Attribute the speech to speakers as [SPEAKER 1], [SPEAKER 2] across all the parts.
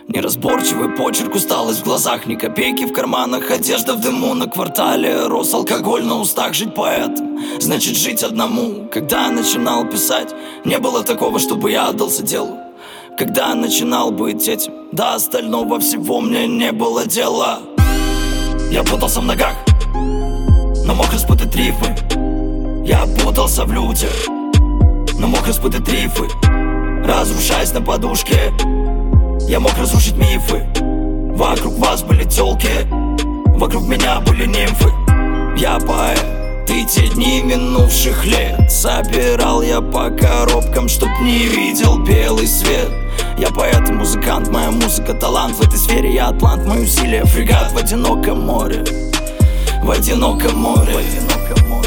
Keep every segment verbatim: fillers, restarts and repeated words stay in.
[SPEAKER 1] Неразборчивый почерк, усталость в глазах, ни копейки в карманах, одежда в дыму на квартале, рос алкоголь на устах. Жить поэтом значит жить одному. Когда я начинал писать, не было такого, чтобы я отдался делу. Когда я начинал быть этим, до остального всего мне не было дела. Я путался в ногах, но мог распутать рифмы. Я путался в людях, но мог распутать рифы. Разрушаясь на подушке, я мог разрушить мифы. Вокруг вас были тёлки, вокруг меня были нимфы. Я поэт, и те дни минувших лет собирал я по коробкам, чтоб не видел белый свет. Я поэт и музыкант, моя музыка талант. В этой сфере я атлант, мои усилия фрегат в одиноком море. В одиноком море, в одиноком море.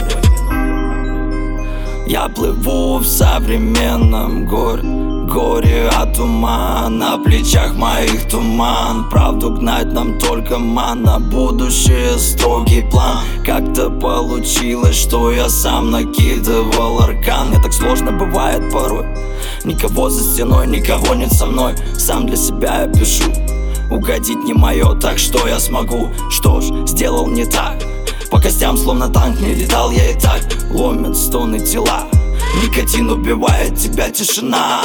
[SPEAKER 1] Я плыву в современном горе. Горе от ума, на плечах моих туман. Правду гнать нам только мана, будущее строгий план. Как-то получилось, что я сам накидывал аркан. Мне так сложно бывает порой. Никого за стеной, никого нет со мной. Сам для себя я пишу. Угодить не мое, так что я смогу? Что ж, сделал не так. По костям словно танк не летал я и так. Ломят стоны тела. Никотин убивает тебя, тишина.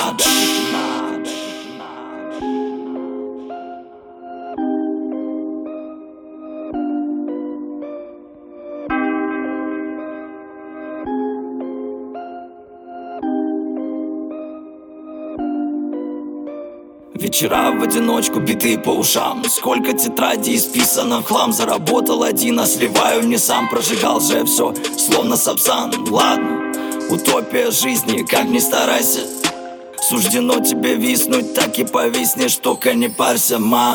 [SPEAKER 1] Вечера в одиночку, битые по ушам. Сколько тетрадей исписано в хлам. Заработал один, а сливаю не сам. Прожигал же я все, словно Сапсан. Ладно, утопия жизни, как ни старайся. Суждено тебе виснуть, так и повиснешь. Только не парься, ма.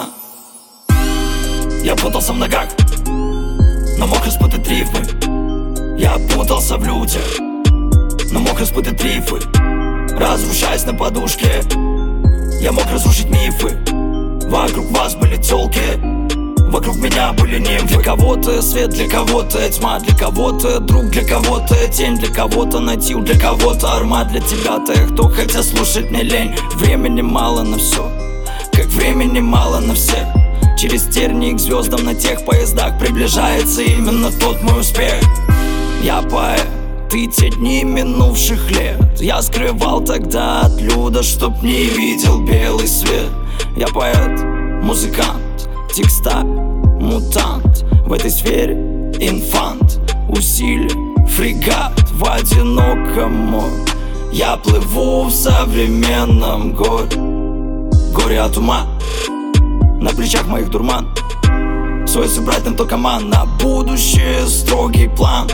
[SPEAKER 1] Я путался в ногах, но мог распутать рифмы. Я путался в людях, но мог распутать рифы. Разрушаясь на подушке, я мог разрушить мифы. Вокруг вас были тёлки, вокруг меня были нимфы. Для кого-то свет, для кого-то тьма. Для кого-то друг, для кого-то тень. Для кого-то натив, для кого-то арма. Для тебя-то кто, хотя слушать не лень. Времени мало на все, как времени мало на всех. Через тернии к звездам на тех поездах приближается именно тот мой успех. Я поэт, ты те дни минувших лет я скрывал тогда от люда, чтоб не видел белый свет. Я поэт, музыкант, текста, мутант. В этой сфере инфант, усилия, фрегат в одиноком море. Я плыву в современном горе. Горе от ума, на плечах моих дурман. Свой собрать нам только ман, на будущее строгий план.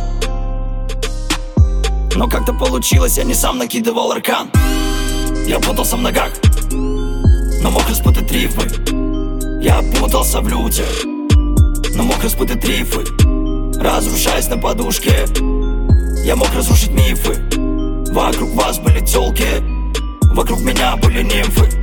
[SPEAKER 1] Но как-то получилось, я не сам накидывал аркан. Я путался в ногах, но мог распутать рифмы. Я путался в людях, но мог распутать рифы. Разрушаясь на подушке, я мог разрушить мифы. Вокруг вас были тёлки, вокруг меня были нимфы.